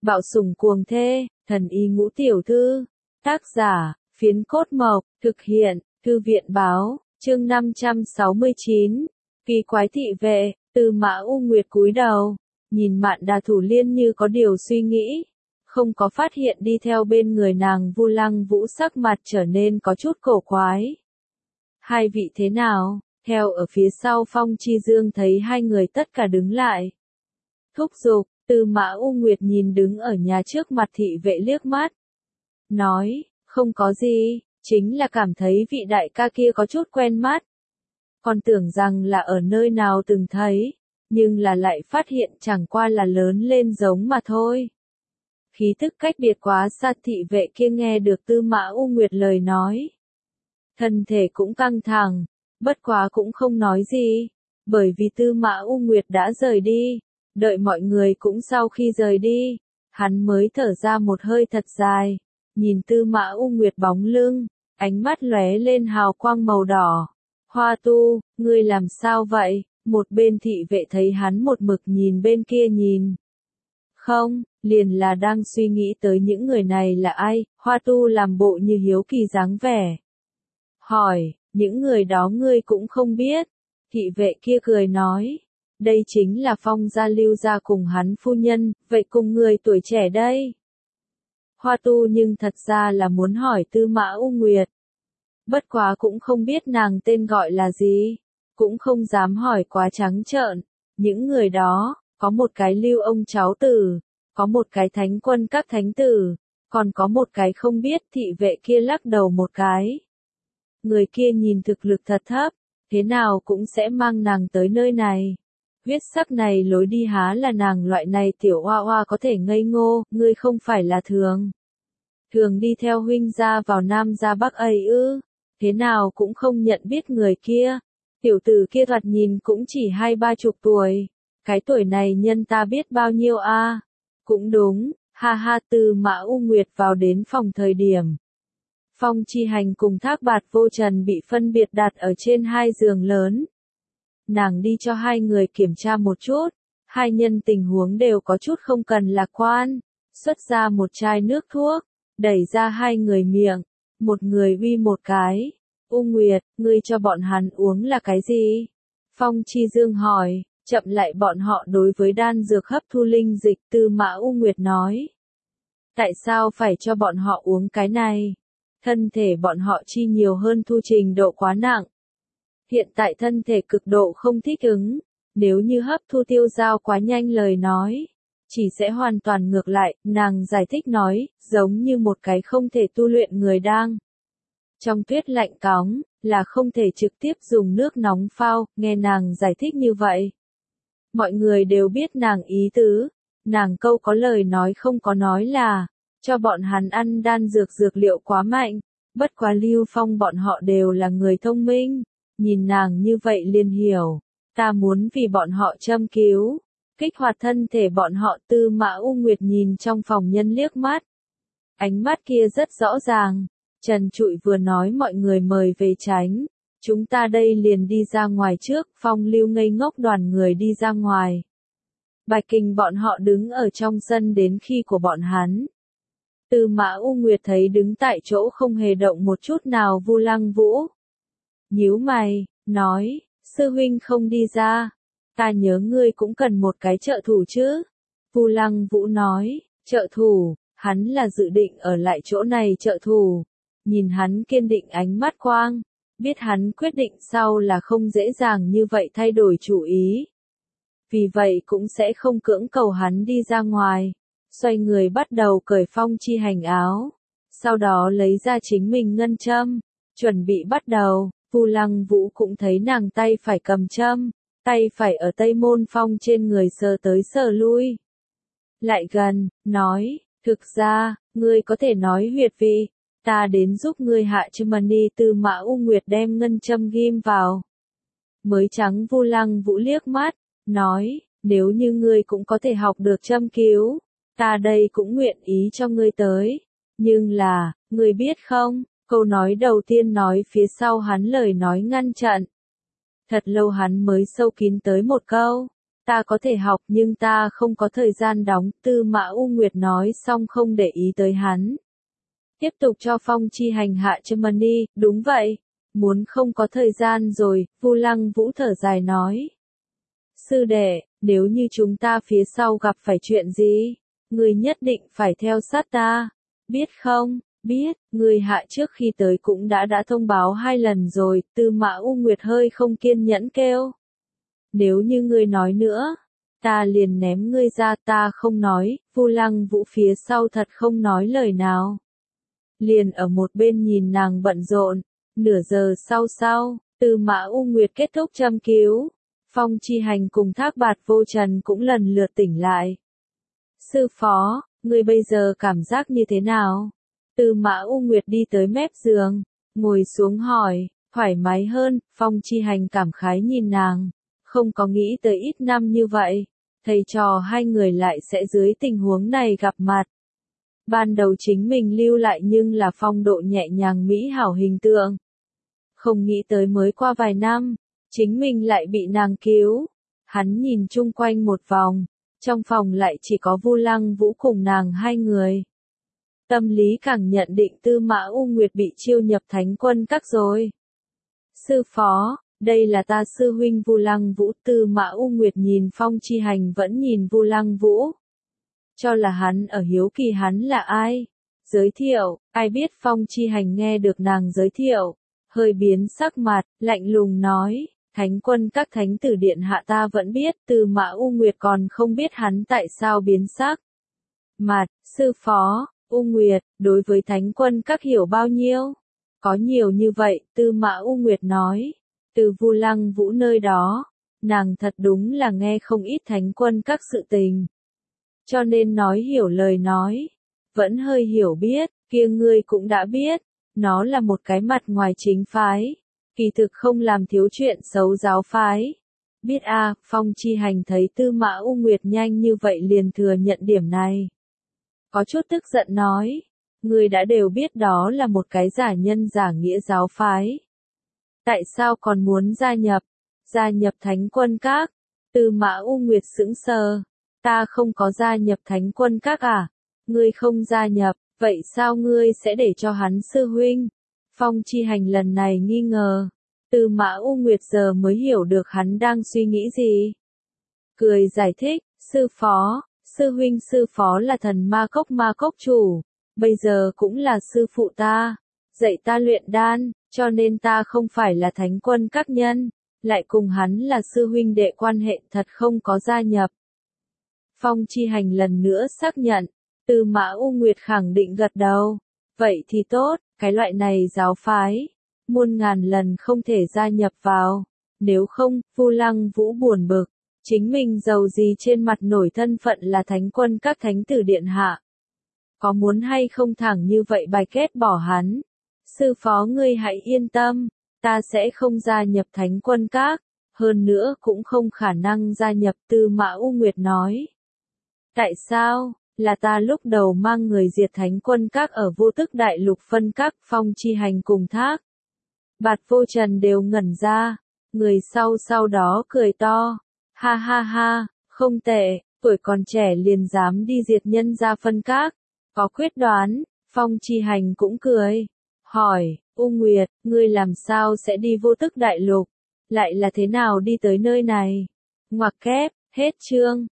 Bạo sủng cuồng thê, thần y ngũ tiểu thư. Tác giả, Phiến Cốt Mộc, thực hiện, Thư viện báo, chương 569. Kỳ quái thị vệ, Tư Mã U Nguyệt cúi đầu, nhìn Mạn Đà Thủ Liên như có điều suy nghĩ, không có phát hiện đi theo bên người nàng Vu Lăng Vũ sắc mặt trở nên có chút cổ quái. Hai vị thế nào? Theo ở phía sau Phong Chi Dương thấy hai người tất cả đứng lại. Thúc giục, Tư Mã U Nguyệt nhìn đứng ở nhà trước mặt thị vệ liếc mắt. Nói, không có gì, chính là cảm thấy vị đại ca kia có chút quen mắt. Còn tưởng rằng là ở nơi nào từng thấy, nhưng là lại phát hiện chẳng qua là lớn lên giống mà thôi. Khí tức cách biệt quá xa, thị vệ kia nghe được Tư Mã U Nguyệt lời nói. Thân thể cũng căng thẳng, bất quá cũng không nói gì, bởi vì Tư Mã U Nguyệt đã rời đi, đợi mọi người cũng sau khi rời đi, hắn mới thở ra một hơi thật dài, nhìn Tư Mã U Nguyệt bóng lưng, ánh mắt lóe lên hào quang màu đỏ. Hoa Tu, ngươi làm sao vậy? Một bên thị vệ thấy hắn một mực nhìn bên kia nhìn. Không, liền là đang suy nghĩ tới những người này là ai, Hoa Tu làm bộ như hiếu kỳ dáng vẻ. Hỏi, những người đó ngươi cũng không biết. Thị vệ kia cười nói, đây chính là Phong gia Lưu gia cùng hắn phu nhân, vậy cùng người tuổi trẻ đây. Hoa Tu nhưng thật ra là muốn hỏi Tư Mã U Nguyệt. Bất quá cũng không biết nàng tên gọi là gì, cũng không dám hỏi quá trắng trợn. Những người đó, có một cái Lưu ông cháu tử, có một cái Thánh Quân các thánh tử, còn có một cái không biết. Thị vệ kia lắc đầu một cái. Người kia nhìn thực lực thật thấp, thế nào cũng sẽ mang nàng tới nơi này. Huyết sắc này lối đi há là nàng loại này tiểu hoa hoa có thể ngây ngô, ngươi không phải là thường đi theo huynh gia vào Nam ra Bắc ấy ư? Thế nào cũng không nhận biết người kia. Tiểu tử kia thoạt nhìn cũng chỉ 20-30 tuổi. Cái tuổi này nhân ta biết bao nhiêu a? Cũng đúng, ha ha. Tư Mã U Nguyệt vào đến phòng thời điểm. Phong Chi Hành cùng Thác Bạt Vô Trần bị phân biệt đặt ở trên hai giường lớn. Nàng đi cho hai người kiểm tra một chút. Hai nhân tình huống đều có chút không cần lạc quan. Xuất ra một chai nước thuốc, đẩy ra hai người miệng. Một người uy một cái. U Nguyệt, ngươi cho bọn hắn uống là cái gì? Phong Chi Dương hỏi, chậm lại bọn họ đối với đan dược hấp thu linh dịch. Tư Mã U Nguyệt nói. Tại sao phải cho bọn họ uống cái này? Thân thể bọn họ chi nhiều hơn thu trình độ quá nặng. Hiện tại thân thể cực độ không thích ứng, nếu như hấp thu tiêu dao quá nhanh lời nói, chỉ sẽ hoàn toàn ngược lại. Nàng giải thích nói, giống như một cái không thể tu luyện người đang trong tuyết lạnh cóng, là không thể trực tiếp dùng nước nóng phao. Nghe nàng giải thích như vậy, mọi người đều biết nàng ý tứ. Nàng câu có lời nói không có nói là cho bọn hắn ăn đan dược liệu quá mạnh. Bất quá Lưu Phong bọn họ đều là người thông minh, nhìn nàng như vậy liền hiểu, ta muốn vì bọn họ châm cứu, kích hoạt thân thể bọn họ. Tư Mã U Nguyệt nhìn trong phòng nhân liếc mắt, ánh mắt kia rất rõ ràng, trần trụi vừa nói mọi người mời về tránh, chúng ta đây liền đi ra ngoài trước. Phong Lưu ngây ngốc đoàn người đi ra ngoài. Bạch Kình bọn họ đứng ở trong sân đến khi của bọn hắn. Tư Mã U Nguyệt thấy đứng tại chỗ không hề động một chút nào Vu Lăng Vũ. Nhíu mày, nói, sư huynh không đi ra. Ta nhớ ngươi cũng cần một cái trợ thủ chứ. Vu Lăng Vũ nói, trợ thủ, hắn là dự định ở lại chỗ này trợ thủ. Nhìn hắn kiên định ánh mắt quang, biết hắn quyết định sau là không dễ dàng như vậy thay đổi chủ ý. Vì vậy cũng sẽ không cưỡng cầu hắn đi ra ngoài. Xoay người bắt đầu cởi Phong Chi Hành áo, sau đó lấy ra chính mình ngân châm, chuẩn bị bắt đầu. Vu Lăng Vũ cũng thấy nàng tay phải cầm châm, tay phải ở Tây Môn Phong trên người sờ tới sờ lui. Lại gần, nói, thực ra, ngươi có thể nói huyệt vị, ta đến giúp ngươi hạ châm mani. Tư Mã U Nguyệt đem ngân châm ghim vào. Mới trắng Vu Lăng Vũ liếc mắt, nói, nếu như ngươi cũng có thể học được châm cứu, ta đây cũng nguyện ý cho ngươi tới. Nhưng là, ngươi biết không, câu nói đầu tiên nói phía sau hắn lời nói ngăn chặn. Thật lâu hắn mới sâu kín tới một câu, Ta có thể học nhưng ta không có thời gian đóng, Tư Mã U Nguyệt nói xong không để ý tới hắn. Tiếp tục cho Phong Chi Hành hạ Germany, đúng vậy, muốn không có thời gian rồi, Vu Lăng Vũ thở dài nói. Sư đệ, nếu như chúng ta phía sau gặp phải chuyện gì, người nhất định phải theo sát ta, biết không? Biết, người hạ trước khi tới cũng đã thông báo 2 lần rồi, Tư Mã U Nguyệt hơi không kiên nhẫn kêu. Nếu như ngươi nói nữa, ta liền ném ngươi ra, ta không nói, Vu Lăng Vũ phía sau thật không nói lời nào. Liền ở một bên nhìn nàng bận rộn, nửa giờ sau, Tư Mã U Nguyệt kết thúc châm cứu, Phong Chi Hành cùng Thác Bạt Vô Trần cũng lần lượt tỉnh lại. Sư phó, ngươi bây giờ cảm giác như thế nào? Tư Mã U Nguyệt đi tới mép giường, ngồi xuống hỏi, thoải mái hơn, Phong Chi Hành cảm khái nhìn nàng, không có nghĩ tới ít năm như vậy, thầy trò hai người lại sẽ dưới tình huống này gặp mặt. Ban đầu chính mình lưu lại nhưng là phong độ nhẹ nhàng mỹ hảo hình tượng. Không nghĩ tới mới qua vài năm, chính mình lại bị nàng cứu. Hắn nhìn chung quanh một vòng, trong phòng lại chỉ có Vu Lăng Vũ cùng nàng hai người. Tâm lý càng nhận định Tư Mã U Nguyệt bị chiêu nhập Thánh Quân Các rồi. Sư phó, đây là ta sư huynh Vu Lăng Vũ. Tư Mã U Nguyệt nhìn Phong Chi Hành vẫn nhìn Vu Lăng Vũ. Cho là hắn ở hiếu kỳ hắn là ai. Giới thiệu, ai biết Phong Chi Hành nghe được nàng giới thiệu, hơi biến sắc mặt, lạnh lùng nói, Thánh Quân Các thánh tử điện hạ ta vẫn biết, Tư Mã U Nguyệt còn không biết hắn tại sao biến sắc. Mặt, sư phó, U Nguyệt, đối với Thánh Quân Các hiểu bao nhiêu? Có nhiều như vậy, Tư Mã U Nguyệt nói, từ Vu Lăng Vũ nơi đó, nàng thật đúng là nghe không ít Thánh Quân Các sự tình. Cho nên nói hiểu lời nói, vẫn hơi hiểu biết, kia ngươi cũng đã biết, nó là một cái mặt ngoài chính phái, kỳ thực không làm thiếu chuyện xấu giáo phái. Biết a, Phong Chi Hành thấy Tư Mã U Nguyệt nhanh như vậy liền thừa nhận điểm này. Có chút tức giận nói, ngươi đã đều biết đó là một cái giả nhân giả nghĩa giáo phái. Tại sao còn muốn gia nhập Thánh Quân Các? Tư Mã U Nguyệt sững sờ. Ta không có gia nhập Thánh Quân Các à? Ngươi không gia nhập, vậy sao ngươi sẽ để cho hắn sư huynh? Phong Chi Hành lần này nghi ngờ. Tư Mã U Nguyệt giờ mới hiểu được hắn đang suy nghĩ gì. Cười giải thích, sư huynh sư phó là thần ma cốc chủ, bây giờ cũng là sư phụ ta, dạy ta luyện đan, cho nên ta không phải là Thánh Quân Các nhân, lại cùng hắn là sư huynh đệ quan hệ, thật không có gia nhập. Phong Chi Hành lần nữa xác nhận, Tư Mã U Nguyệt khẳng định gật đầu. Vậy thì tốt, cái loại này giáo phái, muôn ngàn lần không thể gia nhập vào. Nếu không, Vu Lăng Vũ buồn bực, chính mình giàu gì trên mặt nổi thân phận là Thánh Quân Các thánh tử điện hạ. Có muốn hay không thẳng như vậy bài kết bỏ hắn. Sư phó ngươi hãy yên tâm, ta sẽ không gia nhập Thánh Quân Các, hơn nữa cũng không khả năng gia nhập. Tư Mã U Nguyệt nói. Tại sao? Là ta lúc đầu mang người diệt Thánh Quân Các ở Vô Tức Đại Lục phân các. Phong Chi Hành cùng Thác Bạt Vô Trần đều ngẩn ra, người sau đó cười to, ha ha ha, không tệ, tuổi còn trẻ liền dám đi diệt nhân gia phân các, có quyết đoán. Phong Chi Hành cũng cười, hỏi, U Nguyệt, ngươi làm sao sẽ đi Vô Tức Đại Lục, lại là thế nào đi tới nơi này? Ngoặc kép, hết chương.